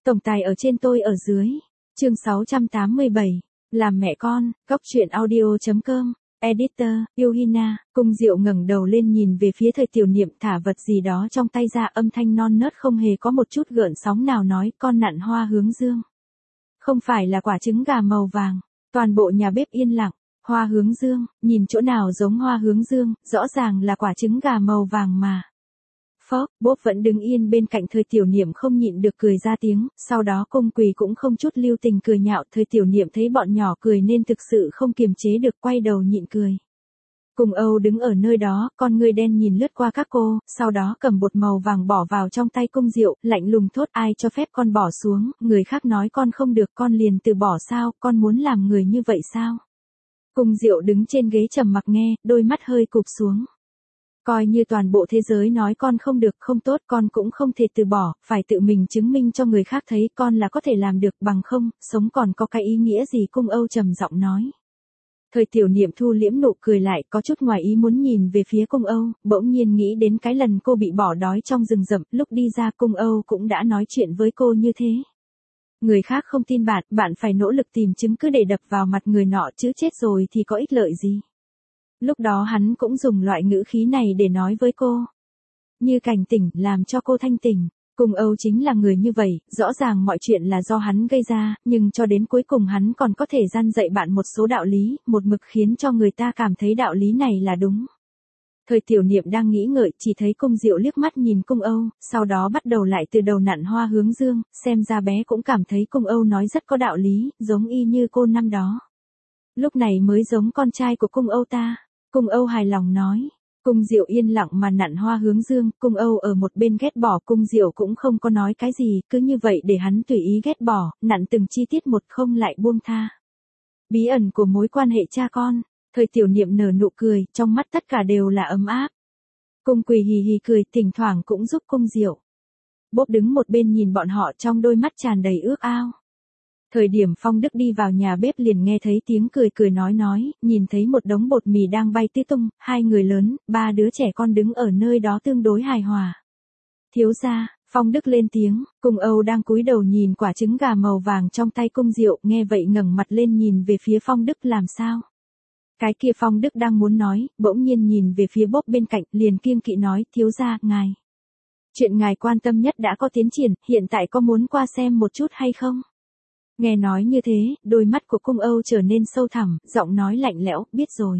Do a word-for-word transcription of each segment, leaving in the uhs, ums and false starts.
Tổng tài ở trên tôi ở dưới. Chương sáu trăm tám mươi bảy. Làm mẹ con, góc truyện audio.com. Editor, Yuhina. Cung Diệu ngẩng đầu lên nhìn về phía Thời Tiểu Niệm thả vật gì đó trong tay ra, âm thanh non nớt không hề có một chút gợn sóng nào nói, con nặn hoa hướng dương. Không phải là quả trứng gà màu vàng. Toàn bộ nhà bếp yên lặng. Hoa hướng dương, nhìn chỗ nào giống hoa hướng dương, rõ ràng là quả trứng gà màu vàng mà. Phốc, Bốp vẫn đứng yên bên cạnh Thời Tiểu Niệm không nhịn được cười ra tiếng, sau đó Cung Quỳ cũng không chút lưu tình cười nhạo. Thời Tiểu Niệm thấy bọn nhỏ cười nên thực sự không kiềm chế được, quay đầu nhịn cười. Cùng Âu đứng ở nơi đó, con ngươi đen nhìn lướt qua các cô, sau đó cầm bột màu vàng bỏ vào trong tay Cung Diệu, lạnh lùng thốt, ai cho phép con bỏ xuống, người khác nói con không được con liền từ bỏ sao, con muốn làm người như vậy sao? Cung Diệu đứng trên ghế trầm mặc nghe, đôi mắt hơi cụp xuống. Coi như toàn bộ thế giới nói con không được không tốt, con cũng không thể từ bỏ, phải tự mình chứng minh cho người khác thấy con là có thể làm được, bằng không, sống còn có cái ý nghĩa gì? Cung Âu trầm giọng nói. Thời Tiểu Niệm thu liễm nụ cười lại, có chút ngoài ý muốn nhìn về phía Cung Âu, bỗng nhiên nghĩ đến cái lần cô bị bỏ đói trong rừng rậm, lúc đi ra Cung Âu cũng đã nói chuyện với cô như thế. Người khác không tin bạn, bạn phải nỗ lực tìm chứng cứ để đập vào mặt người nọ, chứ chết rồi thì có ích lợi gì. Lúc đó hắn cũng dùng loại ngữ khí này để nói với cô. Như cảnh tỉnh, làm cho cô thanh tỉnh. Cung Âu chính là người như vậy, rõ ràng mọi chuyện là do hắn gây ra, nhưng cho đến cuối cùng hắn còn có thể gian dạy bạn một số đạo lý, một mực khiến cho người ta cảm thấy đạo lý này là đúng. Thời Tiểu Niệm đang nghĩ ngợi, chỉ thấy Cung Diệu liếc mắt nhìn Cung Âu, sau đó bắt đầu lại từ đầu nặn hoa hướng dương, xem ra bé cũng cảm thấy Cung Âu nói rất có đạo lý, giống y như cô năm đó. Lúc này mới giống con trai của Cung Âu ta. Cung Âu hài lòng nói. Cung Diệu yên lặng mà nặn hoa hướng dương, Cung Âu ở một bên ghét bỏ, Cung Diệu cũng không có nói cái gì, cứ như vậy để hắn tùy ý ghét bỏ, nặn từng chi tiết một không lại buông tha. Bí ẩn của mối quan hệ cha con. Thời Tiểu Niệm nở nụ cười, trong mắt tất cả đều là ấm áp. Cung Quỳ hì hì cười, thỉnh thoảng cũng giúp Cung Diệu. Bốp đứng một bên nhìn bọn họ, trong đôi mắt tràn đầy ước ao. Thời điểm Phong Đức đi vào nhà bếp liền nghe thấy tiếng cười cười nói nói, nhìn thấy một đống bột mì đang bay tứ tung, hai người lớn, ba đứa trẻ con đứng ở nơi đó tương đối hài hòa. Thiếu gia, Phong Đức lên tiếng, Cung Âu đang cúi đầu nhìn quả trứng gà màu vàng trong tay Cung Diệu, nghe vậy ngẩng mặt lên nhìn về phía Phong Đức. Làm sao? Cái kia Phong Đức đang muốn nói, bỗng nhiên nhìn về phía Bốp bên cạnh, liền kiêng kỵ nói, thiếu gia, ngài. Chuyện ngài quan tâm nhất đã có tiến triển, hiện tại có muốn qua xem một chút hay không? Nghe nói như thế, đôi mắt của Cung Âu trở nên sâu thẳm, giọng nói lạnh lẽo, biết rồi.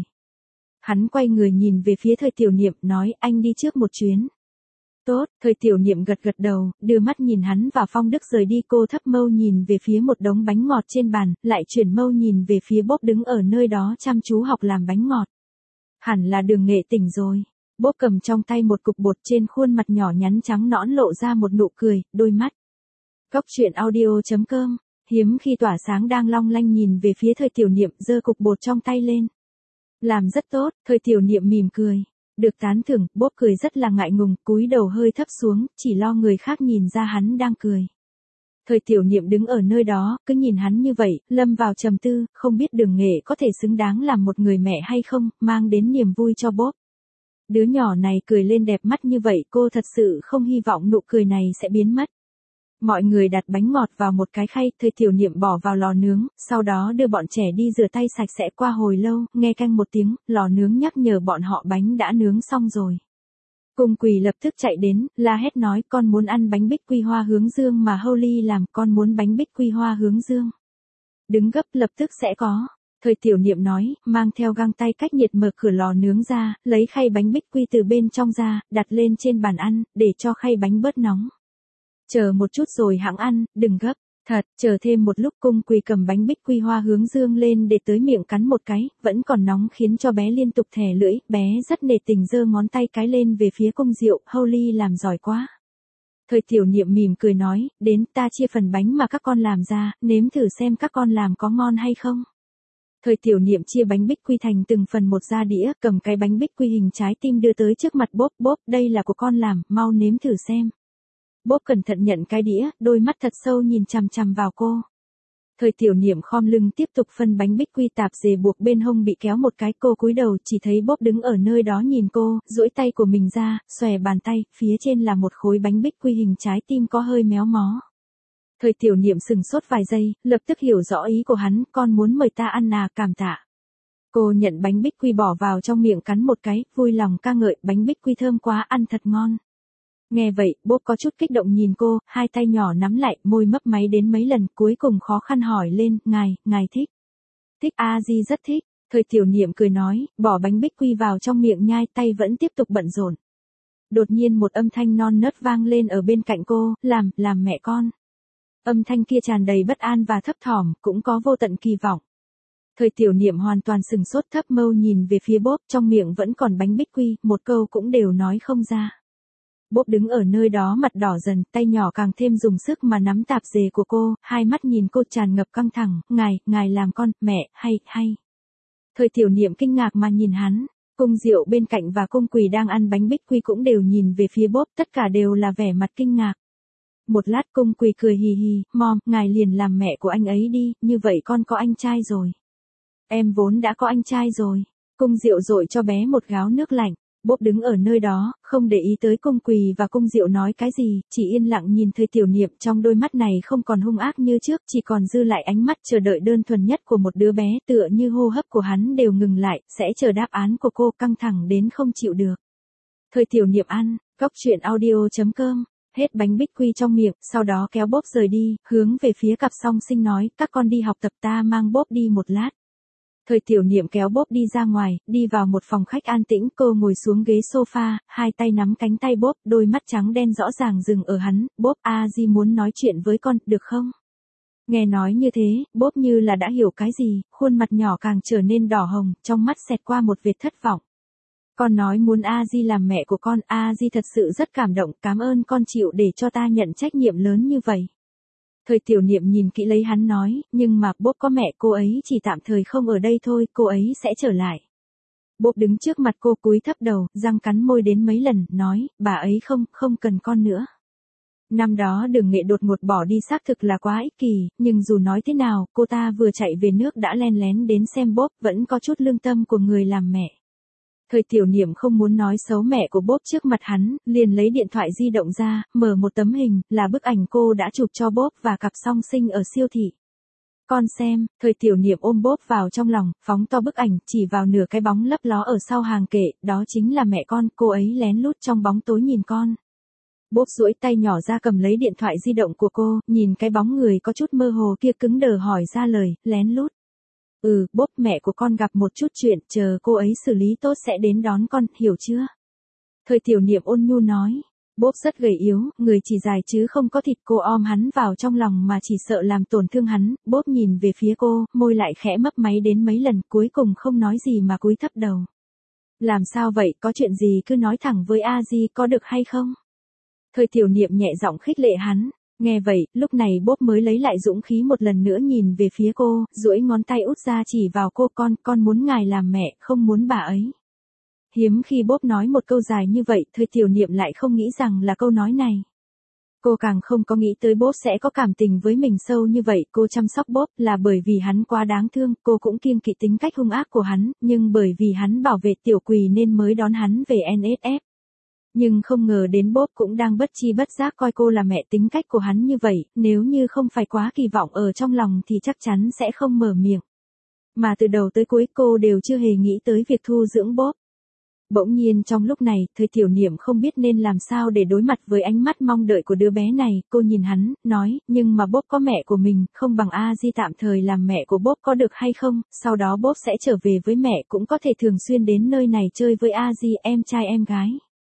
Hắn quay người nhìn về phía Thời Tiểu Niệm, nói, anh đi trước một chuyến. Tốt, Thời Tiểu Niệm gật gật đầu, đưa mắt nhìn hắn và Phong Đức rời đi. Cô thấp mâu nhìn về phía một đống bánh ngọt trên bàn, lại chuyển mâu nhìn về phía Bốp đứng ở nơi đó chăm chú học làm bánh ngọt. Hẳn là Đường Nghệ tỉnh rồi. Bốp cầm trong tay một cục bột, trên khuôn mặt nhỏ nhắn trắng nõn lộ ra một nụ cười, đôi mắt. Góc truyện audio.com. Hiếm khi tỏa sáng đang long lanh nhìn về phía Thời Tiểu Niệm, giơ cục bột trong tay lên. Làm rất tốt, Thời Tiểu Niệm mỉm cười. Được tán thưởng, Bốp cười rất là ngại ngùng, cúi đầu hơi thấp xuống, chỉ lo người khác nhìn ra hắn đang cười. Thời Tiểu Niệm đứng ở nơi đó, cứ nhìn hắn như vậy, lâm vào trầm tư, không biết Đường Nghệ có thể xứng đáng làm một người mẹ hay không, mang đến niềm vui cho Bốp. Đứa nhỏ này cười lên đẹp mắt như vậy, cô thật sự không hy vọng nụ cười này sẽ biến mất. Mọi người đặt bánh ngọt vào một cái khay, Thời Tiểu Niệm bỏ vào lò nướng, sau đó đưa bọn trẻ đi rửa tay sạch sẽ. Qua hồi lâu, nghe canh một tiếng, lò nướng nhắc nhở bọn họ bánh đã nướng xong rồi. Cung Quỳ lập tức chạy đến, la hét nói, con muốn ăn bánh bích quy hoa hướng dương mà Holly làm, con muốn bánh bích quy hoa hướng dương. Đứng gấp, lập tức sẽ có. Thời Tiểu Niệm nói, mang theo găng tay cách nhiệt mở cửa lò nướng ra, lấy khay bánh bích quy từ bên trong ra, đặt lên trên bàn ăn, để cho khay bánh bớt nóng. Chờ một chút rồi hẵng ăn, đừng gấp. Thật, chờ thêm một lúc. Cung Quỳ cầm bánh bích quy hoa hướng dương lên để tới miệng cắn một cái, vẫn còn nóng khiến cho bé liên tục thè lưỡi, bé rất nể tình giơ ngón tay cái lên về phía Cung Diệu, Holly làm giỏi quá. Thời Tiểu Niệm mỉm cười nói, đến ta chia phần bánh mà các con làm ra, nếm thử xem các con làm có ngon hay không. Thời Tiểu Niệm chia bánh bích quy thành từng phần một ra đĩa, cầm cái bánh bích quy hình trái tim đưa tới trước mặt Bốp. Bốp, đây là của con làm, mau nếm thử xem. Bốp cẩn thận nhận cái đĩa, đôi mắt thật sâu nhìn chằm chằm vào cô. Thời Tiểu Niệm khom lưng tiếp tục phân bánh bích quy, tạp dề buộc bên hông bị kéo một cái, cô cúi đầu chỉ thấy Bốp đứng ở nơi đó nhìn cô, duỗi tay của mình ra, xòe bàn tay, phía trên là một khối bánh bích quy hình trái tim có hơi méo mó. Thời tiểu niệm sừng sốt vài giây, lập tức hiểu rõ ý của hắn, con muốn mời ta ăn à, cảm tạ. Cô nhận bánh bích quy bỏ vào trong miệng cắn một cái, vui lòng ca ngợi, bánh bích quy thơm quá, ăn thật ngon. Nghe vậy, Bob có chút kích động nhìn cô, hai tay nhỏ nắm lại, môi mấp máy đến mấy lần, cuối cùng khó khăn hỏi lên, ngài, ngài thích. Thích, A Di rất thích. Thời tiểu niệm cười nói, bỏ bánh bích quy vào trong miệng nhai, tay vẫn tiếp tục bận rộn. Đột nhiên một âm thanh non nớt vang lên ở bên cạnh cô, làm, làm mẹ con. Âm thanh kia tràn đầy bất an và thấp thỏm, cũng có vô tận kỳ vọng. Thời tiểu niệm hoàn toàn sừng sốt, thấp mâu nhìn về phía Bob, trong miệng vẫn còn bánh bích quy, một câu cũng đều nói không ra. Bob đứng ở nơi đó mặt đỏ dần, tay nhỏ càng thêm dùng sức mà nắm tạp dề của cô, hai mắt nhìn cô tràn ngập căng thẳng, ngài, ngài làm con, mẹ, hay, hay. Thời tiểu niệm kinh ngạc mà nhìn hắn, cung Diệu bên cạnh và cung Quỳ đang ăn bánh bích quy cũng đều nhìn về phía Bob, tất cả đều là vẻ mặt kinh ngạc. Một lát cung Quỳ cười hì hì, mom, ngài liền làm mẹ của anh ấy đi, như vậy con có anh trai rồi. Em vốn đã có anh trai rồi. Cung Diệu dội cho bé một gáo nước lạnh. Bob đứng ở nơi đó, không để ý tới cung Quỳ và cung Diệu nói cái gì, chỉ yên lặng nhìn thời tiểu niệm, trong đôi mắt này không còn hung ác như trước, chỉ còn dư lại ánh mắt chờ đợi đơn thuần nhất của một đứa bé, tựa như hô hấp của hắn đều ngừng lại, sẽ chờ đáp án của cô, căng thẳng đến không chịu được. Thời tiểu niệm ăn, góc truyện audio chấm com, hết bánh bích quy trong miệng, sau đó kéo Bob rời đi, hướng về phía cặp song sinh nói, các con đi học tập, ta mang Bob đi một lát. Thời tiểu niệm kéo Bob đi ra ngoài, đi vào một phòng khách an tĩnh, cô ngồi xuống ghế sofa, hai tay nắm cánh tay Bob, đôi mắt trắng đen rõ ràng dừng ở hắn, Bob, A Di muốn nói chuyện với con, được không? Nghe nói như thế, Bob như là đã hiểu cái gì, khuôn mặt nhỏ càng trở nên đỏ hồng, trong mắt xẹt qua một vệt thất vọng. Con nói muốn A Di làm mẹ của con, A Di thật sự rất cảm động, cảm ơn con chịu để cho ta nhận trách nhiệm lớn như vậy. Thời tiểu niệm nhìn kỹ lấy hắn nói, nhưng mà Bob có mẹ, cô ấy chỉ tạm thời không ở đây thôi, cô ấy sẽ trở lại. Bob đứng trước mặt cô cúi thấp đầu, răng cắn môi đến mấy lần, nói, bà ấy không, không cần con nữa. Năm đó Đường Nghệ đột ngột bỏ đi xác thực là quá ích kỷ, nhưng dù nói thế nào, cô ta vừa chạy về nước đã len lén đến xem Bob, vẫn có chút lương tâm của người làm mẹ. Thời tiểu niệm không muốn nói xấu mẹ của Bob trước mặt hắn, liền lấy điện thoại di động ra, mở một tấm hình, là bức ảnh cô đã chụp cho Bob và cặp song sinh ở siêu thị. Con xem, thời tiểu niệm ôm Bob vào trong lòng, phóng to bức ảnh, chỉ vào nửa cái bóng lấp ló ở sau hàng kệ, đó chính là mẹ con, cô ấy lén lút trong bóng tối nhìn con. Bob duỗi tay nhỏ ra cầm lấy điện thoại di động của cô, nhìn cái bóng người có chút mơ hồ kia cứng đờ hỏi ra lời, lén lút. Ừ, Bob, mẹ của con gặp một chút chuyện, chờ cô ấy xử lý tốt sẽ đến đón con, hiểu chưa? Thời tiểu niệm ôn nhu nói. Bob rất gầy yếu, người chỉ dài chứ không có thịt, cô ôm hắn vào trong lòng mà chỉ sợ làm tổn thương hắn. Bob nhìn về phía cô, môi lại khẽ mấp máy đến mấy lần, cuối cùng không nói gì mà cúi thấp đầu. Làm sao vậy, có chuyện gì cứ nói thẳng với A Di có được hay không? Thời tiểu niệm nhẹ giọng khích lệ hắn. Nghe vậy, lúc này Bob mới lấy lại dũng khí một lần nữa nhìn về phía cô, duỗi ngón tay út ra chỉ vào cô, con, con muốn ngài làm mẹ, không muốn bà ấy. Hiếm khi Bob nói một câu dài như vậy, thời tiểu niệm lại không nghĩ rằng là câu nói này. Cô càng không có nghĩ tới Bob sẽ có cảm tình với mình sâu như vậy, cô chăm sóc Bob là bởi vì hắn quá đáng thương, cô cũng kiêng kỵ tính cách hung ác của hắn, nhưng bởi vì hắn bảo vệ tiểu Quỳ nên mới đón hắn về en ét ép. Nhưng không ngờ đến Bob cũng đang bất chi bất giác coi cô là mẹ, tính cách của hắn như vậy, nếu như không phải quá kỳ vọng ở trong lòng thì chắc chắn sẽ không mở miệng. Mà từ đầu tới cuối cô đều chưa hề nghĩ tới việc thu dưỡng Bob. Bỗng nhiên trong lúc này, thời tiểu niệm không biết nên làm sao để đối mặt với ánh mắt mong đợi của đứa bé này, cô nhìn hắn, nói, nhưng mà Bob có mẹ của mình, không bằng A Di tạm thời làm mẹ của Bob có được hay không, sau đó Bob sẽ trở về với mẹ, cũng có thể thường xuyên đến nơi này chơi với A Di, em trai em gái.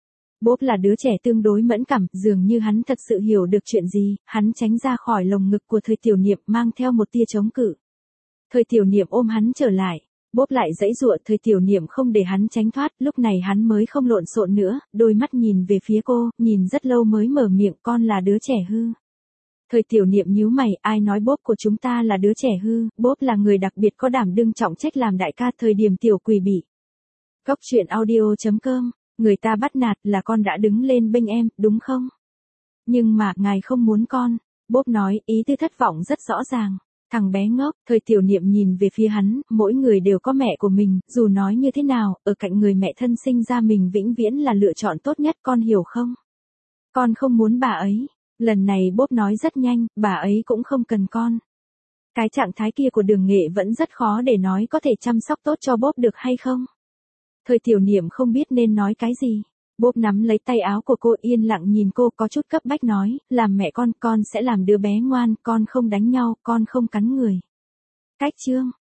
Bob là đứa trẻ tương đối mẫn cảm, dường như hắn thật sự hiểu được chuyện gì, hắn tránh ra khỏi lồng ngực của thời tiểu niệm mang theo một tia chống cự. Thời tiểu niệm ôm hắn trở lại, Bob lại giãy giụa, thời tiểu niệm không để hắn tránh thoát, lúc này hắn mới không lộn xộn nữa, đôi mắt nhìn về phía cô, nhìn rất lâu mới mở miệng, con là đứa trẻ hư. Thời tiểu niệm nhíu mày, ai nói Bob của chúng ta là đứa trẻ hư, Bob là người đặc biệt có đảm đương trọng trách làm đại ca thời điểm tiểu Quỳ bị. Góc truyện audio chấm com, người ta bắt nạt là con đã đứng lên bênh em, đúng không? Nhưng mà, ngài không muốn con. Bob nói, ý tư thất vọng rất rõ ràng. Thằng bé ngốc, thời tiểu niệm nhìn về phía hắn, mỗi người đều có mẹ của mình, dù nói như thế nào, ở cạnh người mẹ thân sinh ra mình vĩnh viễn là lựa chọn tốt nhất, con hiểu không? Con không muốn bà ấy. Lần này Bob nói rất nhanh, bà ấy cũng không cần con. Cái trạng thái kia của Đường Nghệ vẫn rất khó để nói có thể chăm sóc tốt cho Bob được hay không. Thời Tiểu Niệm không biết nên nói cái gì. Bob nắm lấy tay áo của cô yên lặng nhìn cô có chút cấp bách nói, làm mẹ con, con sẽ làm đứa bé ngoan, con không đánh nhau, con không cắn người. Cách chương